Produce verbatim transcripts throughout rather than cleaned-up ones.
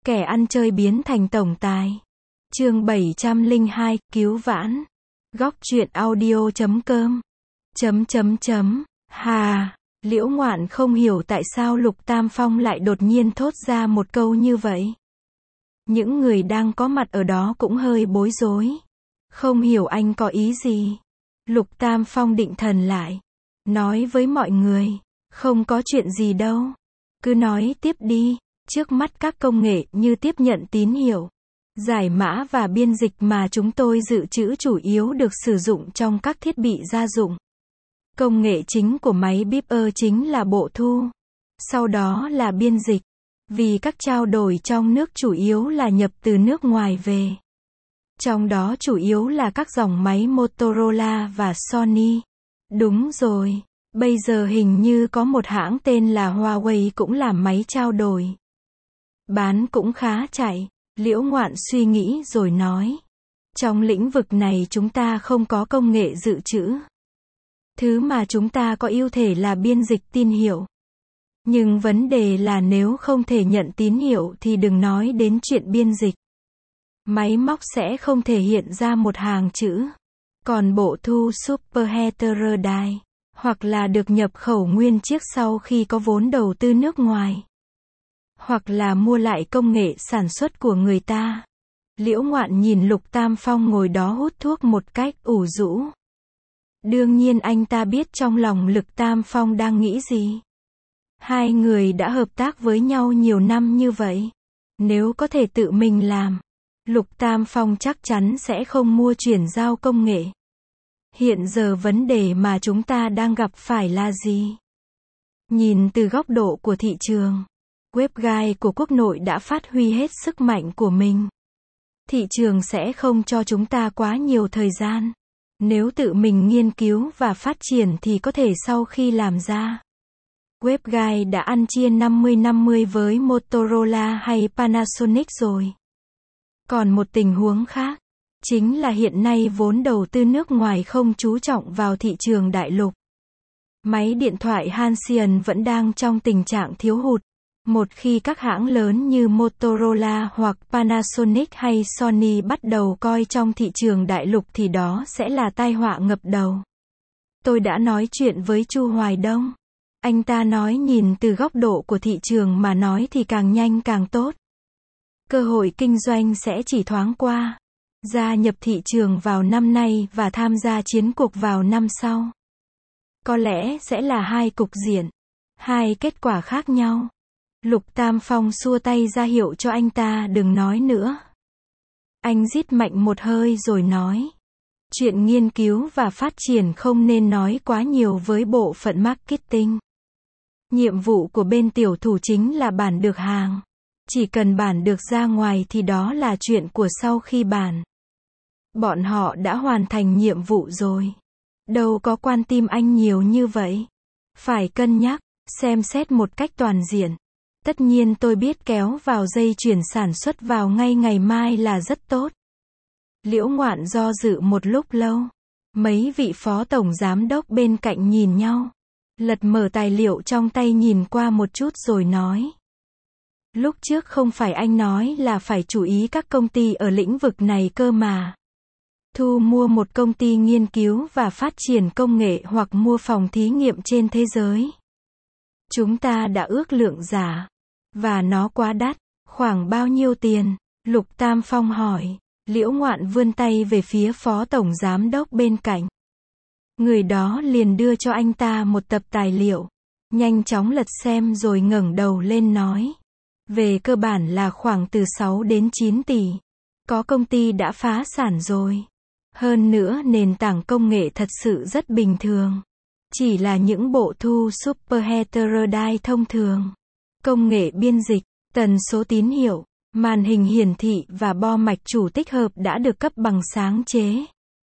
Kẻ ăn chơi biến thành tổng tài. Chương bảy trăm lẻ hai, cứu vãn. Góc truyện audio chấm com. Chấm chấm chấm. Hà, Liễu Ngoạn không hiểu tại sao Lục Tam Phong lại đột nhiên thốt ra một câu như vậy. Những người đang có mặt ở đó cũng hơi bối rối. Không hiểu anh có ý gì. Lục Tam Phong định thần lại. Nói với mọi người, không có chuyện gì đâu. Cứ nói tiếp đi. Trước mắt các công nghệ như tiếp nhận tín hiệu, giải mã và biên dịch mà chúng tôi dự trữ chủ yếu được sử dụng trong các thiết bị gia dụng. Công nghệ chính của máy Beeper chính là bộ thu. Sau đó là biên dịch. Vì các trao đổi trong nước chủ yếu là nhập từ nước ngoài về. Trong đó chủ yếu là các dòng máy Motorola và Sony. Đúng rồi, bây giờ hình như có một hãng tên là Huawei cũng làm máy trao đổi. Bán cũng khá chạy. Liễu Ngoạn suy nghĩ rồi nói. Trong lĩnh vực này chúng ta không có công nghệ dự trữ. Thứ mà chúng ta có ưu thế là biên dịch tín hiệu. Nhưng vấn đề là nếu không thể nhận tín hiệu thì đừng nói đến chuyện biên dịch. Máy móc sẽ không thể hiện ra một hàng chữ. Còn bộ thu Super Heterodyne, hoặc là được nhập khẩu nguyên chiếc sau khi có vốn đầu tư nước ngoài. Hoặc là mua lại công nghệ sản xuất của người ta. Liễu Ngoạn nhìn Lục Tam Phong ngồi đó hút thuốc một cách ủ rũ. Đương nhiên anh ta biết trong lòng Lục Tam Phong đang nghĩ gì. Hai người đã hợp tác với nhau nhiều năm như vậy. Nếu có thể tự mình làm, Lục Tam Phong chắc chắn sẽ không mua chuyển giao công nghệ. Hiện giờ vấn đề mà chúng ta đang gặp phải là gì? Nhìn từ góc độ của thị trường, webguide của quốc nội đã phát huy hết sức mạnh của mình. Thị trường sẽ không cho chúng ta quá nhiều thời gian. Nếu tự mình nghiên cứu và phát triển thì có thể sau khi làm ra. Webguide đã ăn chia năm mươi năm mươi với Motorola hay Panasonic rồi. Còn một tình huống khác, chính là hiện nay vốn đầu tư nước ngoài không chú trọng vào thị trường đại lục. Máy điện thoại Halcyon vẫn đang trong tình trạng thiếu hụt. Một khi các hãng lớn như Motorola hoặc Panasonic hay Sony bắt đầu coi trong thị trường đại lục thì đó sẽ là tai họa ngập đầu. Tôi đã nói chuyện với Chu Hoài Đông. Anh ta nói nhìn từ góc độ của thị trường mà nói thì càng nhanh càng tốt. Cơ hội kinh doanh sẽ chỉ thoáng qua. Gia nhập thị trường vào năm nay và tham gia chiến cuộc vào năm sau. Có lẽ sẽ là hai cục diện, hai kết quả khác nhau. Lục Tam Phong xua tay ra hiệu cho anh ta đừng nói nữa. Anh rít mạnh một hơi rồi nói. Chuyện nghiên cứu và phát triển không nên nói quá nhiều với bộ phận marketing. Nhiệm vụ của bên tiểu thủ chính là bản được hàng. Chỉ cần bản được ra ngoài thì đó là chuyện của sau khi bản. Bọn họ đã hoàn thành nhiệm vụ rồi. Đâu có quan tim anh nhiều như vậy. Phải cân nhắc, xem xét một cách toàn diện. Tất nhiên tôi biết kéo vào dây chuyển sản xuất vào ngay ngày mai là rất tốt. Liễu Ngoạn do dự một lúc lâu. Mấy vị phó tổng giám đốc bên cạnh nhìn nhau. Lật mở tài liệu trong tay nhìn qua một chút rồi nói. Lúc trước không phải anh nói là phải chú ý các công ty ở lĩnh vực này cơ mà. Thu mua một công ty nghiên cứu và phát triển công nghệ hoặc mua phòng thí nghiệm trên thế giới. Chúng ta đã ước lượng giá. Và nó quá đắt. Khoảng bao nhiêu tiền? Lục Tam Phong hỏi. Liễu Ngoạn vươn tay về phía phó tổng giám đốc bên cạnh. Người đó liền đưa cho anh ta một tập tài liệu. Nhanh chóng lật xem rồi ngẩng đầu lên nói. Về cơ bản là khoảng từ sáu đến chín tỷ. Có công ty đã phá sản rồi. Hơn nữa nền tảng công nghệ thật sự rất bình thường. Chỉ là những bộ thu Super Heterodyne thông thường. Công nghệ biên dịch, tần số tín hiệu, màn hình hiển thị và bo mạch chủ tích hợp đã được cấp bằng sáng chế.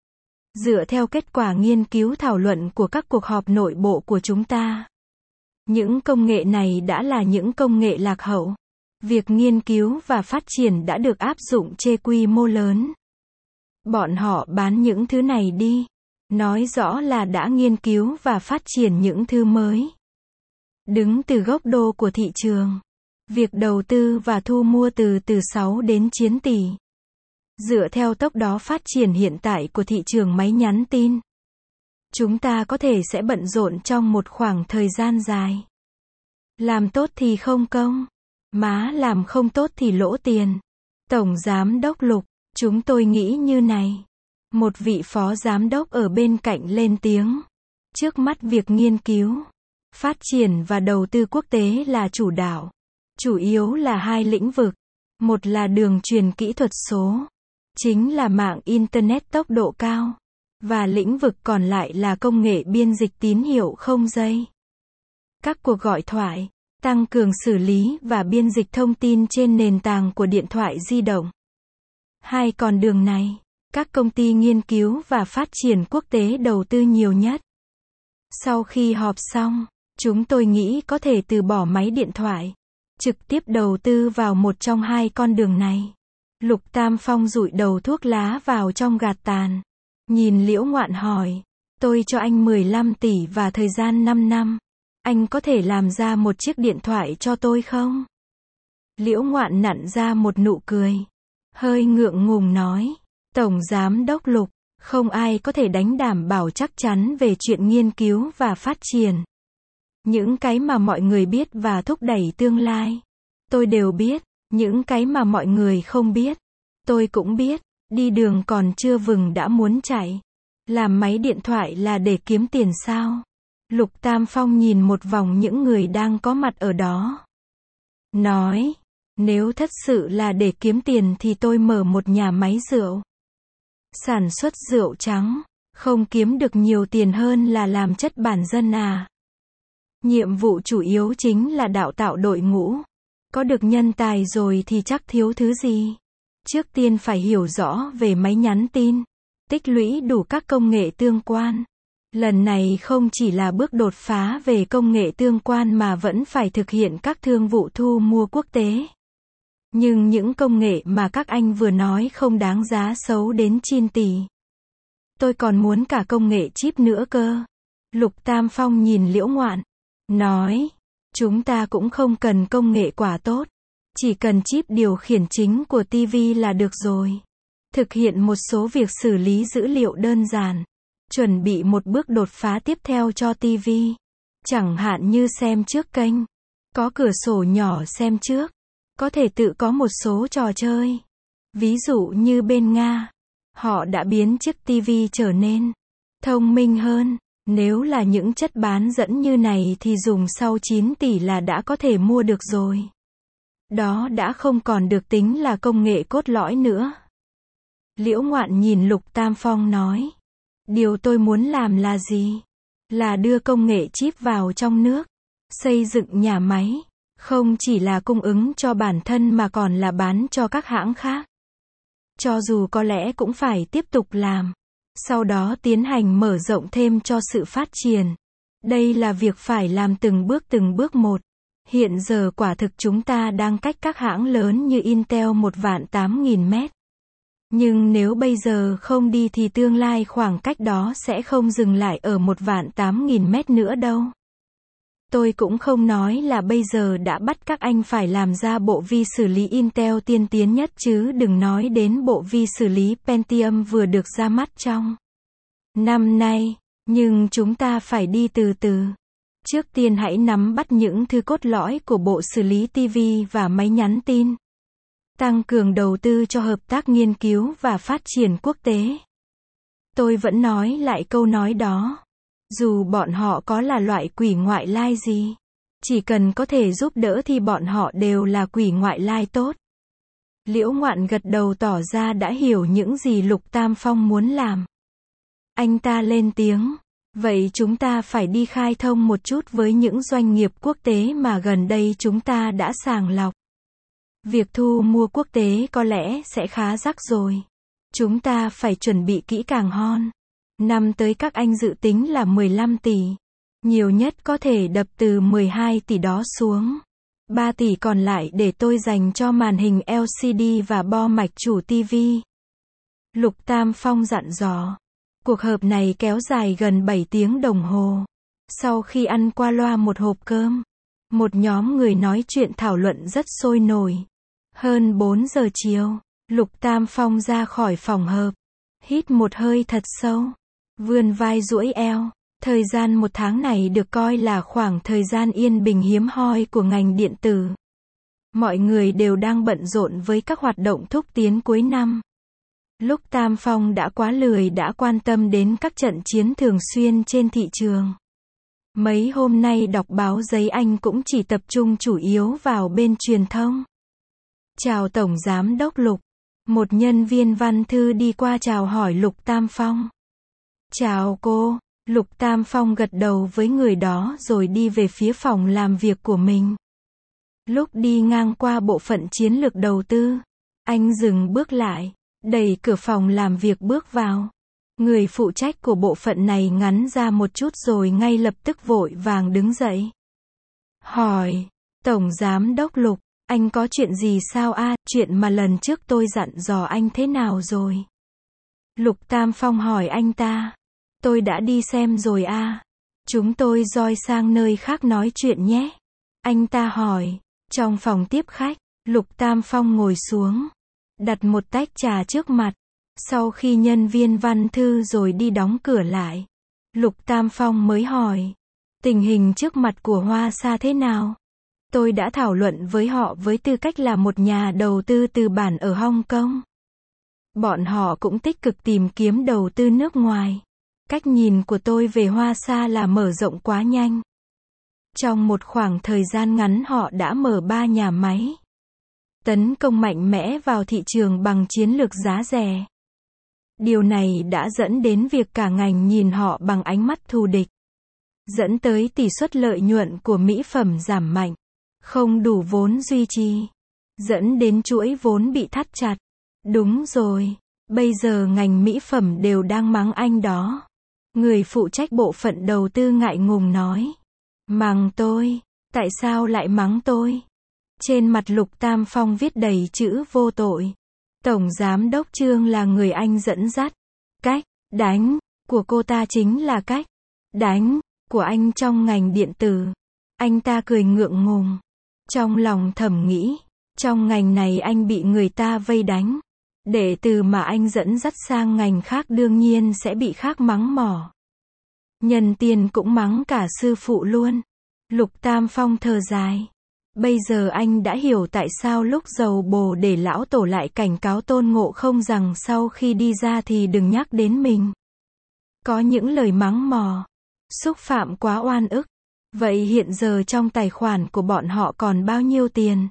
Dựa theo kết quả nghiên cứu thảo luận của các cuộc họp nội bộ của chúng ta. Những công nghệ này đã là những công nghệ lạc hậu. Việc nghiên cứu và phát triển đã được áp dụng trên quy mô lớn. Bọn họ bán những thứ này đi. Nói rõ là đã nghiên cứu và phát triển những thứ mới. Đứng từ góc độ của thị trường, Việc đầu tư và thu mua từ từ sáu đến chín tỷ. Dựa theo tốc đó phát triển hiện tại của thị trường máy nhắn tin, chúng ta có thể sẽ bận rộn trong một khoảng thời gian dài. Làm tốt thì không công, má làm không tốt thì lỗ tiền. Tổng Giám đốc Lục, chúng tôi nghĩ như này. Một vị phó giám đốc ở bên cạnh lên tiếng. Trước mắt việc nghiên cứu, phát triển và đầu tư quốc tế là chủ đạo. Chủ yếu là hai lĩnh vực. Một là đường truyền kỹ thuật số, chính là mạng Internet tốc độ cao. Và lĩnh vực còn lại là công nghệ biên dịch tín hiệu không dây. Các cuộc gọi thoại, tăng cường xử lý và biên dịch thông tin trên nền tảng của điện thoại di động. Hai con đường này, các công ty nghiên cứu và phát triển quốc tế đầu tư nhiều nhất. Sau khi họp xong, chúng tôi nghĩ có thể từ bỏ máy điện thoại, trực tiếp đầu tư vào một trong hai con đường này. Lục Tam Phong dụi đầu thuốc lá vào trong gạt tàn. Nhìn Liễu Ngoạn hỏi, tôi cho anh mười lăm tỷ và thời gian năm năm. Anh có thể làm ra một chiếc điện thoại cho tôi không? Liễu Ngoạn nặn ra một nụ cười. Hơi ngượng ngùng nói, Tổng Giám đốc Lục, không ai có thể đánh đảm bảo chắc chắn về chuyện nghiên cứu và phát triển. Những cái mà mọi người biết và thúc đẩy tương lai, tôi đều biết. Những cái mà mọi người không biết, tôi cũng biết. Đi đường còn chưa vừng đã muốn chạy. Làm máy điện thoại là để kiếm tiền sao? Lục Tam Phong nhìn một vòng những người đang có mặt ở đó. Nói, nếu thật sự là để kiếm tiền thì tôi mở một nhà máy rượu. Sản xuất rượu trắng, không kiếm được nhiều tiền hơn là làm chất bản dân à. Nhiệm vụ chủ yếu chính là đào tạo đội ngũ. Có được nhân tài rồi thì chắc thiếu thứ gì. Trước tiên phải hiểu rõ về máy nhắn tin, tích lũy đủ các công nghệ tương quan. Lần này không chỉ là bước đột phá về công nghệ tương quan mà vẫn phải thực hiện các thương vụ thu mua quốc tế. Nhưng những công nghệ mà các anh vừa nói không đáng giá xấu đến chín tỷ. Tôi còn muốn cả công nghệ chip nữa cơ. Lục Tam Phong nhìn Liễu Ngoạn, nói, chúng ta cũng không cần công nghệ quả tốt. Chỉ cần chip điều khiển chính của ti vi là được rồi. Thực hiện một số việc xử lý dữ liệu đơn giản. Chuẩn bị một bước đột phá tiếp theo cho ti vi. Chẳng hạn như xem trước kênh. Có cửa sổ nhỏ xem trước. Có thể tự có một số trò chơi. Ví dụ như bên Nga. Họ đã biến chiếc ti vi trở nên thông minh hơn. Nếu là những chất bán dẫn như này thì dùng sau chín tỷ là đã có thể mua được rồi. Đó đã không còn được tính là công nghệ cốt lõi nữa. Liễu Ngoạn nhìn Lục Tam Phong nói. Điều tôi muốn làm là gì? Là đưa công nghệ chip vào trong nước. Xây dựng nhà máy. Không chỉ là cung ứng cho bản thân mà còn là bán cho các hãng khác. Cho dù có lẽ cũng phải tiếp tục làm. Sau đó tiến hành mở rộng thêm cho sự phát triển. Đây là việc phải làm từng bước từng bước một. Hiện giờ quả thực chúng ta đang cách các hãng lớn như Intel một vạn tám nghìn mét. Nhưng nếu bây giờ không đi thì tương lai khoảng cách đó sẽ không dừng lại ở một vạn tám nghìn mét nữa đâu. Tôi cũng không nói là bây giờ đã bắt các anh phải làm ra bộ vi xử lý Intel tiên tiến nhất chứ đừng nói đến bộ vi xử lý Pentium vừa được ra mắt trong năm nay. Nhưng chúng ta phải đi từ từ. Trước tiên hãy nắm bắt những thứ cốt lõi của bộ xử lý ti vi và máy nhắn tin. Tăng cường đầu tư cho hợp tác nghiên cứu và phát triển quốc tế. Tôi vẫn nói lại câu nói đó. Dù bọn họ có là loại quỷ ngoại lai gì, chỉ cần có thể giúp đỡ thì bọn họ đều là quỷ ngoại lai tốt. Liễu Ngoạn gật đầu tỏ ra đã hiểu những gì Lục Tam Phong muốn làm. Anh ta lên tiếng. Vậy chúng ta phải đi khai thông một chút với những doanh nghiệp quốc tế mà gần đây chúng ta đã sàng lọc. Việc thu mua quốc tế có lẽ sẽ khá rắc rối. Chúng ta phải chuẩn bị kỹ càng hơn. Năm tới các anh dự tính là mười lăm tỷ. Nhiều nhất có thể đập từ mười hai tỷ đó xuống. ba tỷ còn lại để tôi dành cho màn hình lờ xê đê và bo mạch chủ ti vi. Lục Tam Phong dặn dò. Cuộc họp này kéo dài gần bảy tiếng đồng hồ. Sau khi ăn qua loa một hộp cơm, Một nhóm người nói chuyện thảo luận rất sôi nổi. Hơn bốn giờ chiều, Lục Tam Phong ra khỏi phòng họp, hít một hơi thật sâu, vươn vai duỗi eo. Thời gian một tháng này được coi là khoảng thời gian yên bình hiếm hoi của ngành điện tử. Mọi người đều đang bận rộn với các hoạt động thúc tiến cuối năm. Lục Tam Phong đã quá lười đã quan tâm đến các trận chiến thường xuyên trên thị trường. Mấy hôm nay đọc báo giấy anh cũng chỉ tập trung chủ yếu vào bên truyền thông. Chào Tổng Giám đốc Lục. Một nhân viên văn thư đi qua chào hỏi Lục Tam Phong. Chào cô. Lục Tam Phong gật đầu với người đó rồi đi về phía phòng làm việc của mình. Lúc đi ngang qua bộ phận chiến lược đầu tư, anh dừng bước lại, đẩy cửa phòng làm việc bước vào. Người phụ trách của bộ phận này ngắn ra một chút rồi ngay lập tức vội vàng đứng dậy. Hỏi, Tổng Giám đốc Lục, anh có chuyện gì sao a? À, chuyện mà lần trước tôi dặn dò anh thế nào rồi? Lục Tam Phong hỏi anh ta. Tôi đã đi xem rồi a. À. Chúng tôi doi sang nơi khác nói chuyện nhé. Anh ta hỏi. Trong phòng tiếp khách, Lục Tam Phong ngồi xuống, đặt một tách trà trước mặt. Sau khi nhân viên văn thư rồi đi đóng cửa lại, Lục Tam Phong mới hỏi. Tình hình trước mặt của Hoa Sa thế nào? Tôi đã thảo luận với họ với tư cách là một nhà đầu tư tư bản ở Hong Kong. Bọn họ cũng tích cực tìm kiếm đầu tư nước ngoài. Cách nhìn của tôi về Hoa Sa là mở rộng quá nhanh. Trong một khoảng thời gian ngắn họ đã mở ba nhà máy. Tấn công mạnh mẽ vào thị trường bằng chiến lược giá rẻ. Điều này đã dẫn đến việc cả ngành nhìn họ bằng ánh mắt thù địch. Dẫn tới tỷ suất lợi nhuận của mỹ phẩm giảm mạnh. Không đủ vốn duy trì. Dẫn đến chuỗi vốn bị thắt chặt. Đúng rồi. Bây giờ ngành mỹ phẩm đều đang mắng anh đó. Người phụ trách bộ phận đầu tư ngại ngùng nói. Mắng tôi? Tại sao lại mắng tôi? Trên mặt Lục Tam Phong viết đầy chữ vô tội. Tổng Giám đốc Trương là người anh dẫn dắt. Cách đánh của cô ta chính là cách đánh của anh trong ngành điện tử. Anh ta cười ngượng ngùng. Trong lòng thầm nghĩ, trong ngành này anh bị người ta vây đánh. Đệ tử mà anh dẫn dắt sang ngành khác đương nhiên sẽ bị khác mắng mỏ. Nhân tiền cũng mắng cả sư phụ luôn. Lục Tam Phong thở dài. Bây giờ anh đã hiểu tại sao lúc giàu bồ để lão tổ lại cảnh cáo Tôn Ngộ Không rằng sau khi đi ra thì đừng nhắc đến mình. Có những lời mắng mỏ, xúc phạm quá oan ức. Vậy hiện giờ trong tài khoản của bọn họ còn bao nhiêu tiền?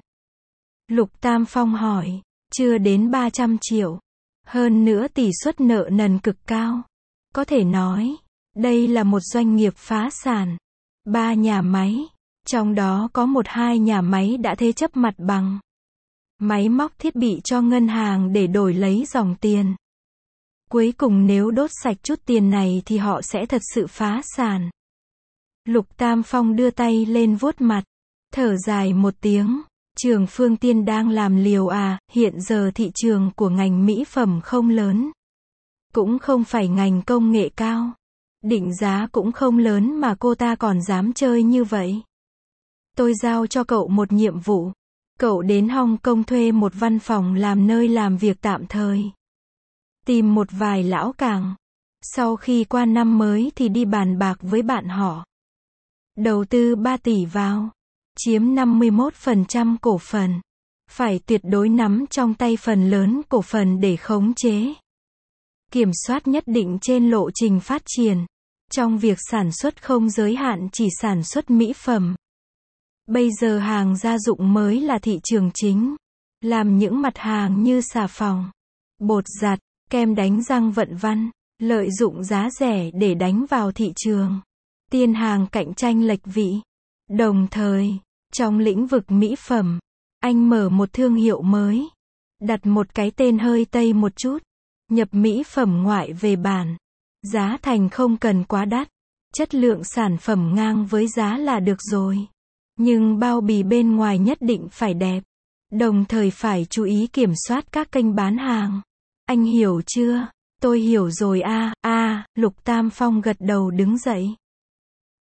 Lục Tam Phong hỏi. Chưa đến ba trăm triệu. Hơn nữa tỷ suất nợ nần cực cao. Có thể nói, đây là một doanh nghiệp phá sản. Ba nhà máy, trong đó có một hai nhà máy đã thế chấp mặt bằng. Máy móc thiết bị cho ngân hàng để đổi lấy dòng tiền. Cuối cùng nếu đốt sạch chút tiền này thì họ sẽ thật sự phá sản. Lục Tam Phong đưa tay lên vuốt mặt, thở dài một tiếng. Trường Phương Tiên đang làm liều à, hiện giờ thị trường của ngành mỹ phẩm không lớn. Cũng không phải ngành công nghệ cao. Định giá cũng không lớn mà cô ta còn dám chơi như vậy. Tôi giao cho cậu một nhiệm vụ. Cậu đến Hong Kong thuê một văn phòng làm nơi làm việc tạm thời. Tìm một vài lão càng. Sau khi qua năm mới thì đi bàn bạc với bạn họ. Đầu tư ba tỷ vào. Chiếm năm mươi mốt phần trăm cổ phần. Phải tuyệt đối nắm trong tay phần lớn cổ phần để khống chế. Kiểm soát nhất định trên lộ trình phát triển. Trong việc sản xuất không giới hạn chỉ sản xuất mỹ phẩm. Bây giờ hàng gia dụng mới là thị trường chính. Làm những mặt hàng như xà phòng, bột giặt, kem đánh răng vân vân, lợi dụng giá rẻ để đánh vào thị trường. Tiên hàng cạnh tranh lệch vị. Đồng thời, trong lĩnh vực mỹ phẩm, anh mở một thương hiệu mới. Đặt một cái tên hơi Tây một chút. Nhập mỹ phẩm ngoại về bản. Giá thành không cần quá đắt. Chất lượng sản phẩm ngang với giá là được rồi. Nhưng bao bì bên ngoài nhất định phải đẹp. Đồng thời phải chú ý kiểm soát các kênh bán hàng. Anh hiểu chưa? Tôi hiểu rồi a. A, Lục Tam Phong gật đầu đứng dậy.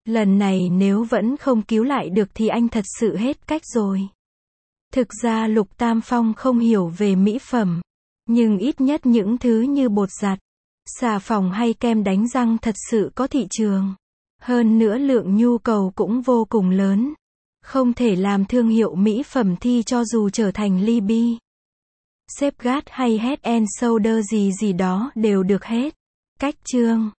Lần này nếu vẫn không cứu lại được thì anh thật sự hết cách rồi. Thực ra Lục Tam Phong không hiểu về mỹ phẩm. Nhưng ít nhất những thứ như bột giặt, xà phòng hay kem đánh răng thật sự có thị trường. Hơn nữa lượng nhu cầu cũng vô cùng lớn. Không thể làm thương hiệu mỹ phẩm thì cho dù trở thành Libby, Safeguard hay Head and Shoulder gì gì đó đều được hết. Cách chương